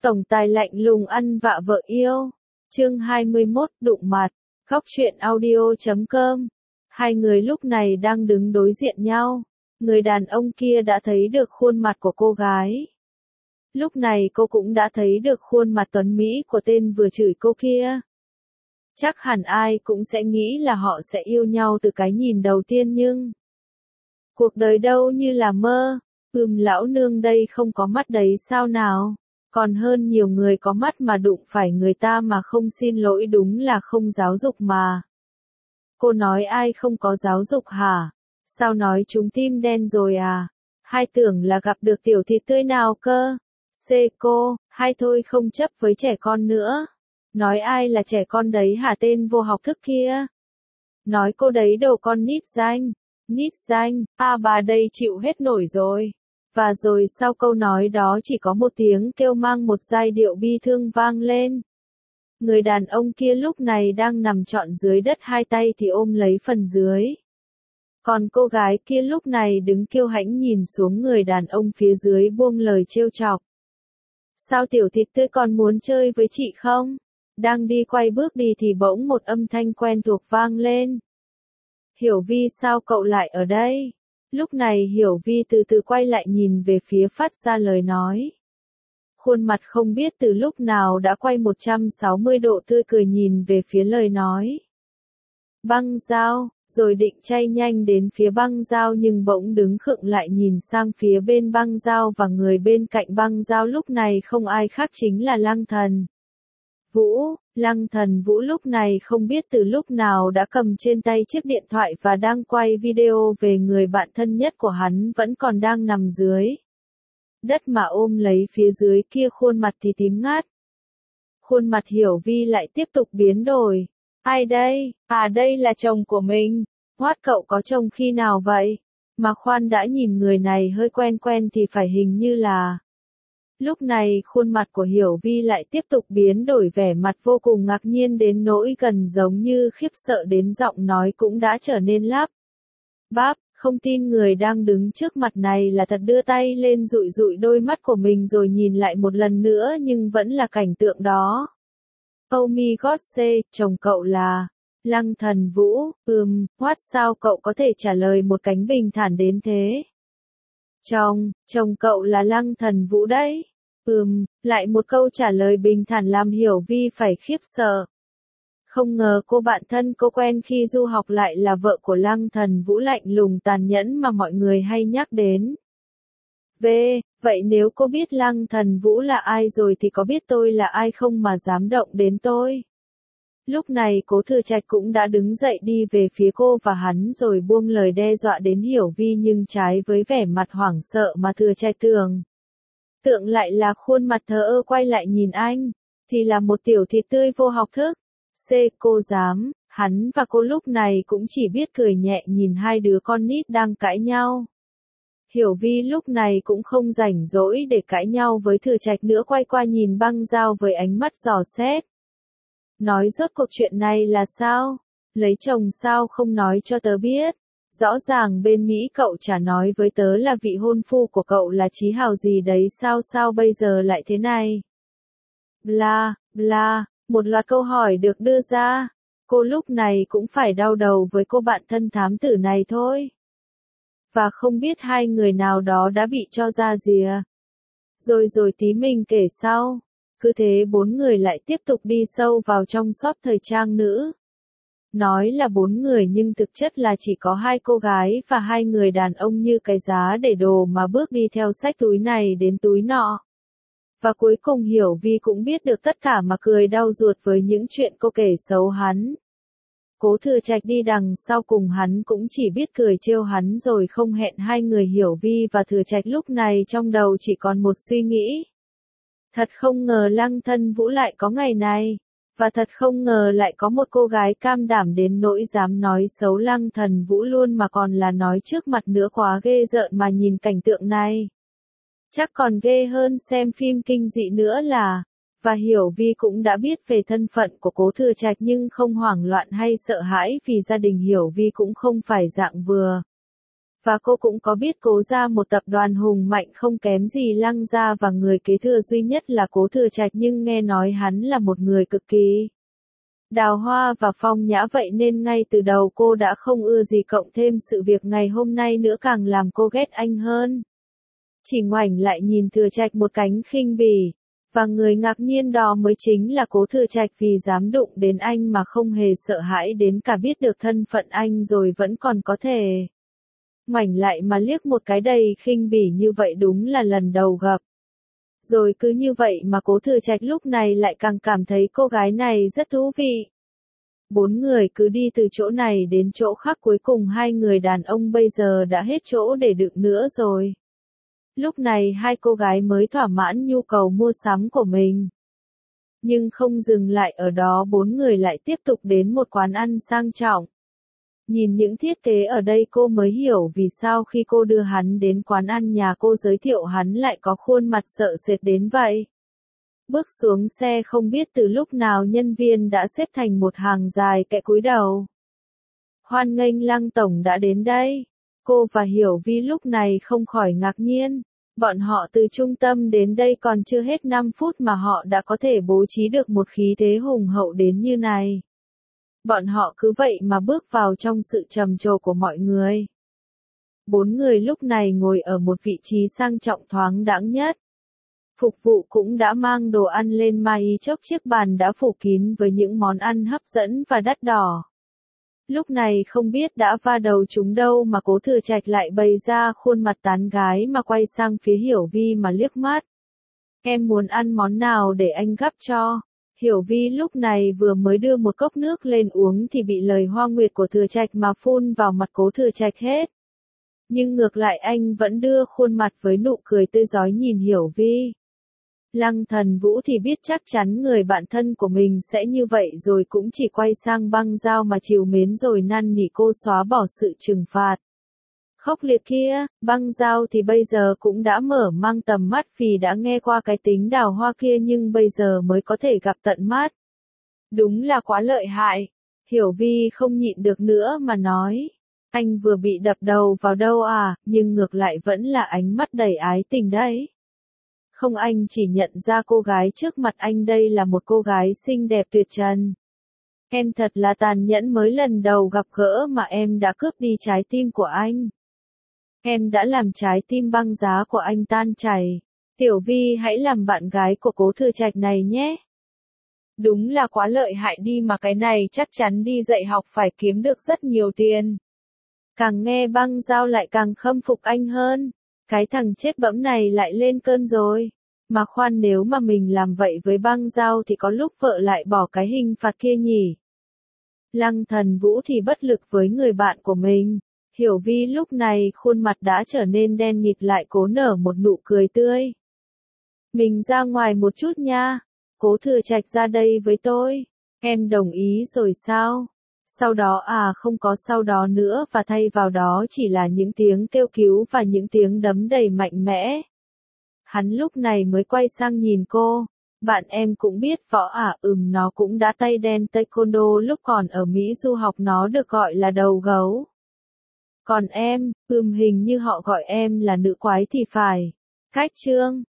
Tổng tài lạnh lùng ăn vạ vợ yêu. Chương 21 đụng mặt. Góc truyện audio.com. Hai người lúc này đang đứng đối diện nhau. Người đàn ông kia đã thấy được khuôn mặt của cô gái. Lúc này cô cũng đã thấy được khuôn mặt tuấn mỹ của tên vừa chửi cô kia. Chắc hẳn ai cũng sẽ nghĩ là họ sẽ yêu nhau từ cái nhìn đầu tiên nhưng cuộc đời đâu như là mơ. Lão nương đây không có mắt đấy sao nào? Còn hơn nhiều người có mắt mà đụng phải người ta mà không xin lỗi đúng là không giáo dục mà. Cô nói ai không có giáo dục hả? Sao nói chúng tim đen rồi à? Hai tưởng là gặp được tiểu thịt tươi nào cơ? Cô, hai thôi không chấp với trẻ con nữa. Nói ai là trẻ con đấy hả tên vô học thức kia? Nói cô đấy đồ con nít danh. Nít danh, bà đây chịu hết nổi rồi. Và rồi sau câu nói đó chỉ có một tiếng kêu mang một giai điệu bi thương vang lên. Người đàn ông kia lúc này đang nằm trọn dưới đất hai tay thì ôm lấy phần dưới. Còn cô gái kia lúc này đứng kiêu hãnh nhìn xuống người đàn ông phía dưới buông lời trêu chọc. Sao tiểu thịt tươi còn muốn chơi với chị không? Đang đi quay bước đi thì bỗng một âm thanh quen thuộc vang lên. Hiểu Vi sao cậu lại ở đây? Lúc này Hiểu Vi từ từ quay lại nhìn về phía phát ra lời nói. Khuôn mặt không biết từ lúc nào đã quay 160 độ tươi cười nhìn về phía lời nói. Băng Giao, rồi định chay nhanh đến phía Băng Giao nhưng bỗng đứng khựng lại nhìn sang phía bên Băng Giao và người bên cạnh Băng Giao lúc này không ai khác chính là Lăng Thần Vũ. Lăng Thần Vũ lúc này không biết từ lúc nào đã cầm trên tay chiếc điện thoại và đang quay video về người bạn thân nhất của hắn vẫn còn đang nằm dưới đất mà ôm lấy phía dưới kia khuôn mặt thì tím ngắt. Khuôn mặt Hiểu Vi lại tiếp tục biến đổi. Ai đây? À đây là chồng của mình. Hoát cậu có chồng khi nào vậy? Mà khoan đã nhìn người này hơi quen quen thì phải hình như là... Lúc này khuôn mặt của Hiểu Vi lại tiếp tục biến đổi vẻ mặt vô cùng ngạc nhiên đến nỗi gần giống như khiếp sợ đến giọng nói cũng đã trở nên lắp bắp, không tin người đang đứng trước mặt này là thật đưa tay lên dụi dụi đôi mắt của mình rồi nhìn lại một lần nữa nhưng vẫn là cảnh tượng đó. Oh my god chồng cậu là... Lăng Thần Vũ, what sao cậu có thể trả lời một cách bình thản đến thế? Chồng cậu là Lăng Thần Vũ đấy. Lại một câu trả lời bình thản làm Hiểu Vi phải khiếp sợ. Không ngờ cô bạn thân cô quen khi du học lại là vợ của Lăng Thần Vũ lạnh lùng tàn nhẫn mà mọi người hay nhắc đến. Vậy nếu cô biết Lăng Thần Vũ là ai rồi thì có biết tôi là ai không mà dám động đến tôi? Lúc này Cố Thừa Trạch cũng đã đứng dậy đi về phía cô và hắn rồi buông lời đe dọa đến Hiểu Vi nhưng trái với vẻ mặt hoảng sợ mà Thừa Trạch tượng lại là khuôn mặt thờ ơ quay lại nhìn anh, thì là một tiểu thịt tươi vô học thức. Cô dám, hắn và cô lúc này cũng chỉ biết cười nhẹ nhìn hai đứa con nít đang cãi nhau. Hiểu Vi lúc này cũng không rảnh rỗi để cãi nhau với Thừa Trạch nữa quay qua nhìn Băng Giao với ánh mắt dò xét. Nói rốt cuộc chuyện này là sao? Lấy chồng sao không nói cho tớ biết? Rõ ràng bên Mỹ cậu chả nói với tớ là vị hôn phu của cậu là Chí Hào gì đấy sao bây giờ lại thế này? Bla, một loạt câu hỏi được đưa ra. Cô lúc này cũng phải đau đầu với cô bạn thân thám tử này thôi. Và không biết hai người nào đó đã bị cho ra rìa. Rồi tí mình kể sau. Cứ thế bốn người lại tiếp tục đi sâu vào trong shop thời trang nữ. Nói là bốn người nhưng thực chất là chỉ có hai cô gái và hai người đàn ông như cái giá để đồ mà bước đi theo xách túi này đến túi nọ. Và cuối cùng Hiểu Vi cũng biết được tất cả mà cười đau ruột với những chuyện cô kể xấu hắn. Cố Thừa Trạch đi đằng sau cùng hắn cũng chỉ biết cười trêu hắn rồi không hẹn hai người Hiểu Vi và Thừa Trạch lúc này trong đầu chỉ còn một suy nghĩ. Thật không ngờ Lăng Thần Vũ lại có ngày này. Và thật không ngờ lại có một cô gái cam đảm đến nỗi dám nói xấu Lăng Thần Vũ luôn mà còn là nói trước mặt nữa quá ghê rợn mà nhìn cảnh tượng này. Chắc còn ghê hơn xem phim kinh dị nữa là, và Hiểu Vi cũng đã biết về thân phận của Cố Thừa Trạch nhưng không hoảng loạn hay sợ hãi vì gia đình Hiểu Vi cũng không phải dạng vừa. Và cô cũng có biết Cố gia một tập đoàn hùng mạnh không kém gì Lăng gia và người kế thừa duy nhất là Cố Thừa Trạch, nhưng nghe nói hắn là một người cực kỳ đào hoa và phong nhã, vậy nên ngay từ đầu cô đã không ưa gì, cộng thêm sự việc ngày hôm nay nữa càng làm cô ghét anh hơn. Chỉ ngoảnh lại nhìn Thừa Trạch một cánh khinh bỉ, và người ngạc nhiên đó mới chính là Cố Thừa Trạch, vì dám đụng đến anh mà không hề sợ hãi, đến cả biết được thân phận anh rồi vẫn còn có thể ngoảnh lại mà liếc một cái đầy khinh bỉ như vậy, đúng là lần đầu gặp. Rồi cứ như vậy mà Cố Thừa Trạch lúc này lại càng cảm thấy cô gái này rất thú vị. Bốn người cứ đi từ chỗ này đến chỗ khác, cuối cùng hai người đàn ông bây giờ đã hết chỗ để đựng nữa rồi. Lúc này hai cô gái mới thỏa mãn nhu cầu mua sắm của mình. Nhưng không dừng lại ở đó, bốn người lại tiếp tục đến một quán ăn sang trọng. Nhìn những thiết kế ở đây cô mới hiểu vì sao khi cô đưa hắn đến quán ăn nhà cô giới thiệu hắn lại có khuôn mặt sợ sệt đến vậy. Bước xuống xe không biết từ lúc nào nhân viên đã xếp thành một hàng dài kệ cúi đầu. Hoan nghênh Lăng tổng đã đến đây. Cô và Hiểu Vi lúc này không khỏi ngạc nhiên. Bọn họ từ trung tâm đến đây còn chưa hết 5 phút mà họ đã có thể bố trí được một khí thế hùng hậu đến như này. Bọn họ cứ vậy mà bước vào trong sự trầm trồ của mọi người. Bốn người lúc này ngồi ở một vị trí sang trọng thoáng đãng nhất. Phục vụ cũng đã mang đồ ăn lên mà ý chốc chiếc bàn đã phủ kín với những món ăn hấp dẫn và đắt đỏ. Lúc này không biết đã va đầu chúng đâu mà Cố Thừa Trạch lại bày ra khuôn mặt tán gái mà quay sang phía Hiểu Vi mà liếc mắt. Em muốn ăn món nào để anh gắp cho? Hiểu Vi lúc này vừa mới đưa một cốc nước lên uống thì bị lời hoa nguyệt của Thừa Trạch mà phun vào mặt Cố Thừa Trạch hết. Nhưng ngược lại anh vẫn đưa khuôn mặt với nụ cười tươi rói nhìn Hiểu Vi. Lăng Thần Vũ thì biết chắc chắn người bạn thân của mình sẽ như vậy rồi cũng chỉ quay sang Băng Dao mà trìu mến rồi năn nỉ cô xóa bỏ sự trừng phạt khốc liệt kia. Băng Dao thì bây giờ cũng đã mở mang tầm mắt vì đã nghe qua cái tính đào hoa kia nhưng bây giờ mới có thể gặp tận mắt. Đúng là quá lợi hại. Hiểu Vi không nhịn được nữa mà nói. Anh vừa bị đập đầu vào đâu à, nhưng ngược lại vẫn là ánh mắt đầy ái tình đấy. Không, anh chỉ nhận ra cô gái trước mặt anh đây là một cô gái xinh đẹp tuyệt trần. Em thật là tàn nhẫn, mới lần đầu gặp gỡ mà em đã cướp đi trái tim của anh. Em đã làm trái tim băng giá của anh tan chảy. Tiểu Vi hãy làm bạn gái của Cố Thừa Trạch này nhé. Đúng là quá lợi hại đi mà, cái này chắc chắn đi dạy học phải kiếm được rất nhiều tiền. Càng nghe Băng Dao lại càng khâm phục anh hơn. Cái thằng chết bẫm này lại lên cơn rồi. Mà khoan, nếu mà mình làm vậy với Băng Dao thì có lúc vợ lại bỏ cái hình phạt kia nhỉ. Lăng Thần Vũ thì bất lực với người bạn của mình. Hiểu Vi lúc này khuôn mặt đã trở nên đen nghịt lại cố nở một nụ cười tươi. Mình ra ngoài một chút nha. Cố Thừa Trạch ra đây với tôi. Em đồng ý rồi sao? Sau đó không có sau đó nữa, và thay vào đó chỉ là những tiếng kêu cứu và những tiếng đấm đầy mạnh mẽ. Hắn lúc này mới quay sang nhìn cô. Bạn em cũng biết võ à? Nó cũng đã tay đen taekwondo lúc còn ở Mỹ du học, nó được gọi là đầu gấu. Còn em, hình như họ gọi em là nữ quái thì phải. Khách trương.